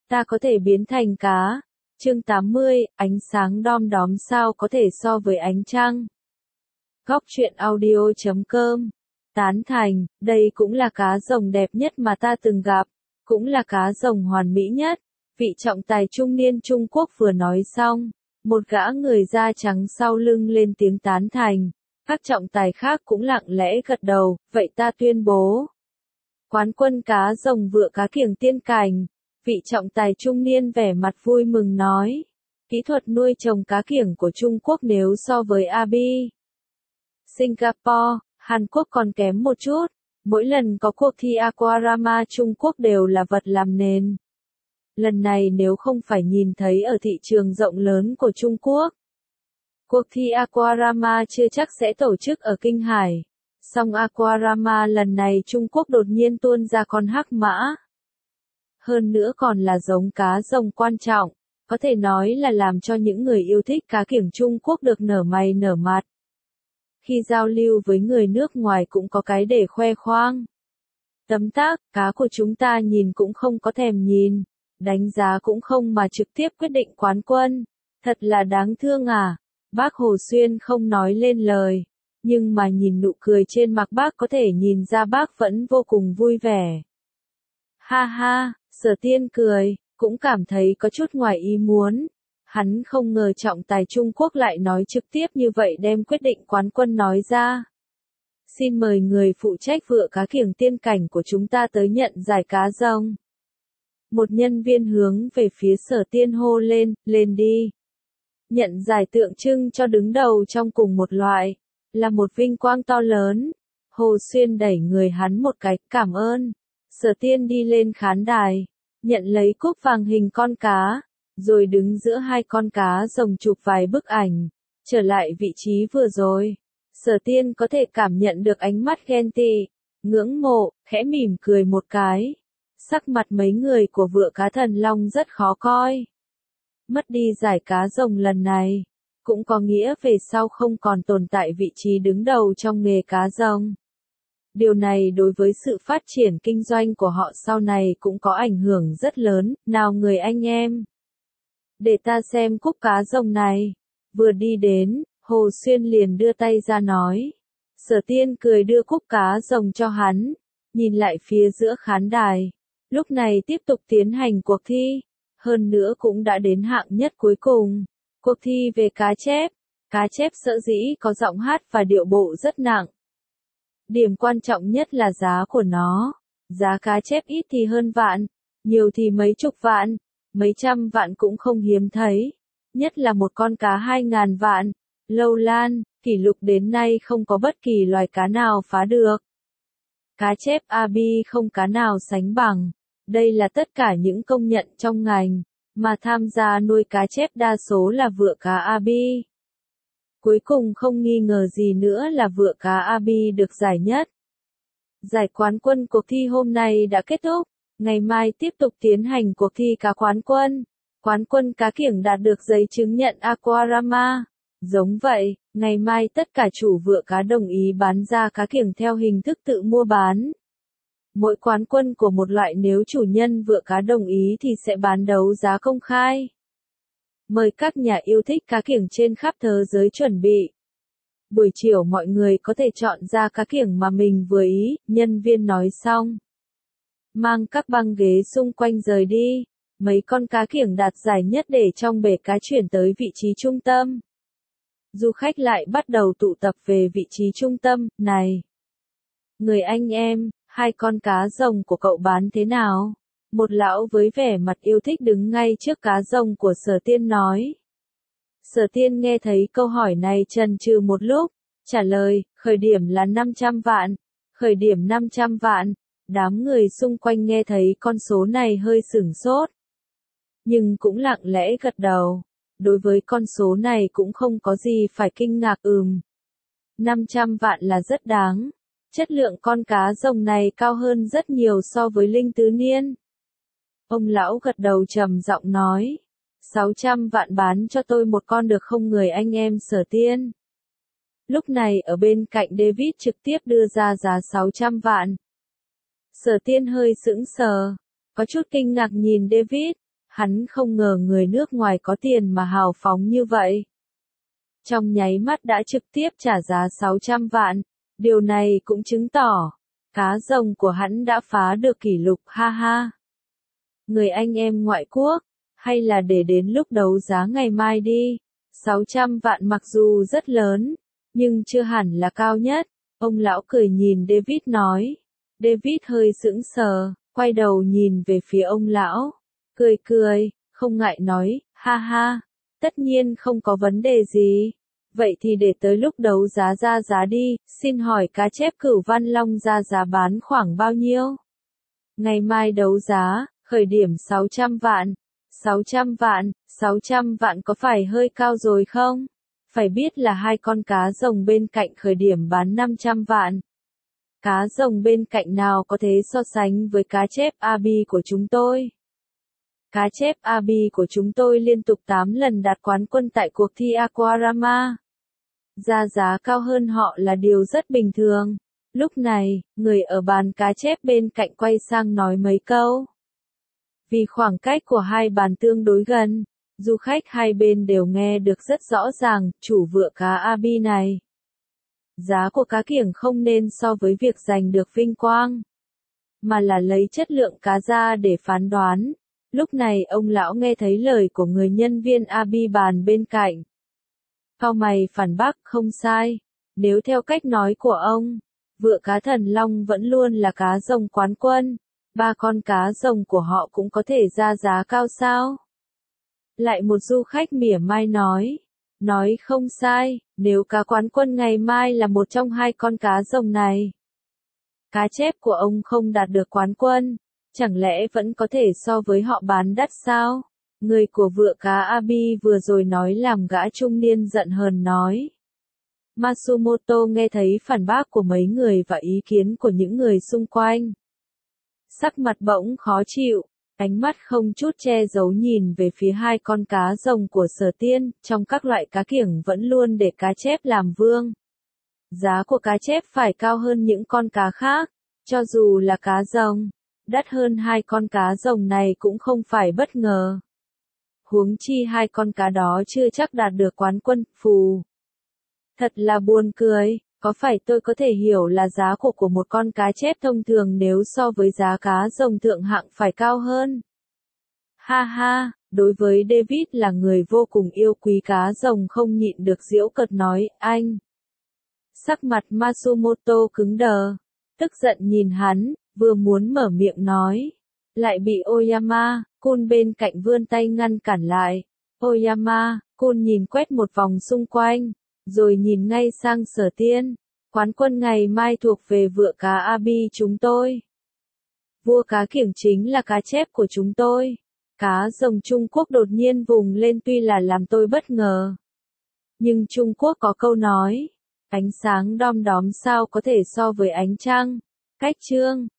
ta có thể biến thành cá. Chương 80, ánh sáng đom đóm sao có thể so với ánh trăng. Góc truyện audio.com. Tán thành, đây cũng là cá rồng đẹp nhất mà ta từng gặp, cũng là cá rồng hoàn mỹ nhất. Vị trọng tài trung niên Trung Quốc vừa nói xong, một gã người da trắng sau lưng lên tiếng tán thành. Các trọng tài khác cũng lặng lẽ gật đầu, vậy ta tuyên bố. Quán quân cá rồng vựa cá kiểng tiên cảnh. Vị trọng tài trung niên vẻ mặt vui mừng nói. Kỹ thuật nuôi trồng cá kiểng của Trung Quốc nếu so với Abi, Singapore, Hàn Quốc còn kém một chút. Mỗi lần có cuộc thi Aquarama Trung Quốc đều là vật làm nền. Lần này nếu không phải nhìn thấy ở thị trường rộng lớn của Trung Quốc, cuộc thi Aquarama chưa chắc sẽ tổ chức ở Kinh Hải. Song Aquarama lần này Trung Quốc đột nhiên tuôn ra con hắc mã. Hơn nữa còn là giống cá rồng quan trọng, có thể nói là làm cho những người yêu thích cá kiểng Trung Quốc được nở mày nở mặt. Khi giao lưu với người nước ngoài cũng có cái để khoe khoang. Tấm tắc, cá của chúng ta nhìn cũng không có thèm nhìn, đánh giá cũng không mà trực tiếp quyết định quán quân. Thật là đáng thương à. Bác Hồ Xuyên không nói lên lời, nhưng mà nhìn nụ cười trên mặt bác có thể nhìn ra bác vẫn vô cùng vui vẻ. Ha ha, Sở Tiên cười, cũng cảm thấy có chút ngoài ý muốn. Hắn không ngờ trọng tài Trung Quốc lại nói trực tiếp như vậy đem quyết định quán quân nói ra. Xin mời người phụ trách vựa cá kiểng tiên cảnh của chúng ta tới nhận giải cá rồng. Một nhân viên hướng về phía Sở Tiên hô lên, lên đi. Nhận giải tượng trưng cho đứng đầu trong cùng một loại, là một vinh quang to lớn. Hồ Xuyên đẩy người hắn một cái, cảm ơn. Sở Tiên đi lên khán đài, nhận lấy cúp vàng hình con cá, rồi đứng giữa hai con cá rồng chụp vài bức ảnh, trở lại vị trí vừa rồi. Sở Tiên có thể cảm nhận được ánh mắt ghen tị, ngưỡng mộ, khẽ mỉm cười một cái. Sắc mặt mấy người của vựa cá thần long rất khó coi. Mất đi giải cá rồng lần này, cũng có nghĩa về sau không còn tồn tại vị trí đứng đầu trong nghề cá rồng. Điều này đối với sự phát triển kinh doanh của họ sau này cũng có ảnh hưởng rất lớn. Nào người anh em, để ta xem cúp cá rồng này. Vừa đi đến, Hồ Xuyên liền đưa tay ra nói. Sở Tiên cười đưa cúp cá rồng cho hắn, nhìn lại phía giữa khán đài. Lúc này tiếp tục tiến hành cuộc thi, hơn nữa cũng đã đến hạng nhất cuối cùng. Cuộc thi về cá chép. Cá chép sở dĩ có giọng hát và điệu bộ rất nặng. Điểm quan trọng nhất là giá của nó. Giá cá chép ít thì hơn vạn, nhiều thì mấy chục vạn, mấy trăm vạn cũng không hiếm thấy. Nhất là một con cá 2.000 vạn, lâu lan, kỷ lục đến nay không có bất kỳ loài cá nào phá được. Cá chép Abi không cá nào sánh bằng. Đây là tất cả những công nhận trong ngành, mà tham gia nuôi cá chép đa số là vựa cá Abi. Cuối cùng không nghi ngờ gì nữa là vựa cá Abi được giải nhất. Giải quán quân cuộc thi hôm nay đã kết thúc, ngày mai tiếp tục tiến hành cuộc thi cá quán quân. Quán quân cá kiểng đạt được giấy chứng nhận Aquarama. Giống vậy, ngày mai tất cả chủ vựa cá đồng ý bán ra cá kiểng theo hình thức tự mua bán. Mỗi quán quân của một loại nếu chủ nhân vựa cá đồng ý thì sẽ bán đấu giá công khai. Mời các nhà yêu thích cá kiểng trên khắp thế giới chuẩn bị. Buổi chiều mọi người có thể chọn ra cá kiểng mà mình vừa ý, nhân viên nói xong. Mang các băng ghế xung quanh rời đi. Mấy con cá kiểng đạt giải nhất để trong bể cá chuyển tới vị trí trung tâm. Du khách lại bắt đầu tụ tập về vị trí trung tâm, này. Người anh em, hai con cá rồng của cậu bán thế nào? Một lão với vẻ mặt yêu thích đứng ngay trước cá rồng của Sở Tiên nói. Sở Tiên nghe thấy câu hỏi này chần chừ một lúc, trả lời, khởi điểm là 500 vạn. Khởi điểm 500 vạn, đám người xung quanh nghe thấy con số này hơi sửng sốt. Nhưng cũng lặng lẽ gật đầu, đối với con số này cũng không có gì phải kinh ngạc 500 vạn là rất đáng. Chất lượng con cá rồng này cao hơn rất nhiều so với linh tứ niên. Ông lão gật đầu trầm giọng nói. 600 vạn bán cho tôi một con được không người anh em Sở Tiên? Lúc này ở bên cạnh David trực tiếp đưa ra giá 600 vạn. Sở Tiên hơi sững sờ, có chút kinh ngạc nhìn David, hắn không ngờ người nước ngoài có tiền mà hào phóng như vậy. Trong nháy mắt đã trực tiếp trả giá 600 vạn, điều này cũng chứng tỏ, cá rồng của hắn đã phá được kỷ lục ha ha. Người anh em ngoại quốc, hay là để đến lúc đấu giá ngày mai đi, 600 vạn mặc dù rất lớn, nhưng chưa hẳn là cao nhất, ông lão cười nhìn David nói. David hơi sững sờ, quay đầu nhìn về phía ông lão, cười cười, không ngại nói, ha ha, tất nhiên không có vấn đề gì. Vậy thì để tới lúc đấu giá ra giá đi, xin hỏi cá chép Cửu Văn Long ra giá bán khoảng bao nhiêu? Ngày mai đấu giá, khởi điểm 600 vạn. 600 vạn, 600 vạn có phải hơi cao rồi không? Phải biết là hai con cá rồng bên cạnh khởi điểm bán 500 vạn. Cá rồng bên cạnh nào có thể so sánh với cá chép Abi của chúng tôi? Cá chép Abi của chúng tôi liên tục 8 lần đạt quán quân tại cuộc thi Aquarama. Ra giá cao hơn họ là điều rất bình thường. Lúc này, người ở bàn cá chép bên cạnh quay sang nói mấy câu. Vì khoảng cách của hai bàn tương đối gần, du khách hai bên đều nghe được rất rõ ràng, chủ vựa cá Abi này. Giá của cá kiểng không nên so với việc giành được vinh quang, mà là lấy chất lượng cá ra để phán đoán. Lúc này ông lão nghe thấy lời của người nhân viên Abi bàn bên cạnh. Cau mày phản bác, không sai. Nếu theo cách nói của ông, vựa cá thần long vẫn luôn là cá rồng quán quân. 3 con cá rồng của họ cũng có thể ra giá cao sao? Lại một du khách mỉa mai nói không sai, nếu cá quán quân ngày mai là một trong hai con cá rồng này. Cá chép của ông không đạt được quán quân, chẳng lẽ vẫn có thể so với họ bán đắt sao? Người của vựa cá Abi vừa rồi nói làm gã trung niên giận hờn nói. Matsumoto nghe thấy phản bác của mấy người và ý kiến của những người xung quanh. Sắc mặt bỗng khó chịu, ánh mắt không chút che giấu nhìn về phía hai con cá rồng của Sở Tiên, trong các loại cá kiểng vẫn luôn để cá chép làm vương. Giá của cá chép phải cao hơn những con cá khác, cho dù là cá rồng, đắt hơn hai con cá rồng này cũng không phải bất ngờ. Huống chi hai con cá đó chưa chắc đạt được quán quân, phù. Thật là buồn cười. Có phải tôi có thể hiểu là giá của một con cá chép thông thường nếu so với giá cá rồng thượng hạng phải cao hơn? Ha ha, đối với David là người vô cùng yêu quý cá rồng không nhịn được giễu cợt nói, anh. Sắc mặt Matsumoto cứng đờ, tức giận nhìn hắn, vừa muốn mở miệng nói. Lại bị Oyama-kun bên cạnh vươn tay ngăn cản lại. Oyama-kun nhìn quét một vòng xung quanh, rồi nhìn ngay sang Sở Tiên. Quán quân ngày mai thuộc về vựa cá Abi chúng tôi. Vua cá kiểng chính là cá chép của chúng tôi. Cá rồng Trung Quốc đột nhiên vùng lên tuy là làm tôi bất ngờ. Nhưng Trung Quốc có câu nói, ánh sáng đom đóm sao có thể so với ánh trăng. Cách chương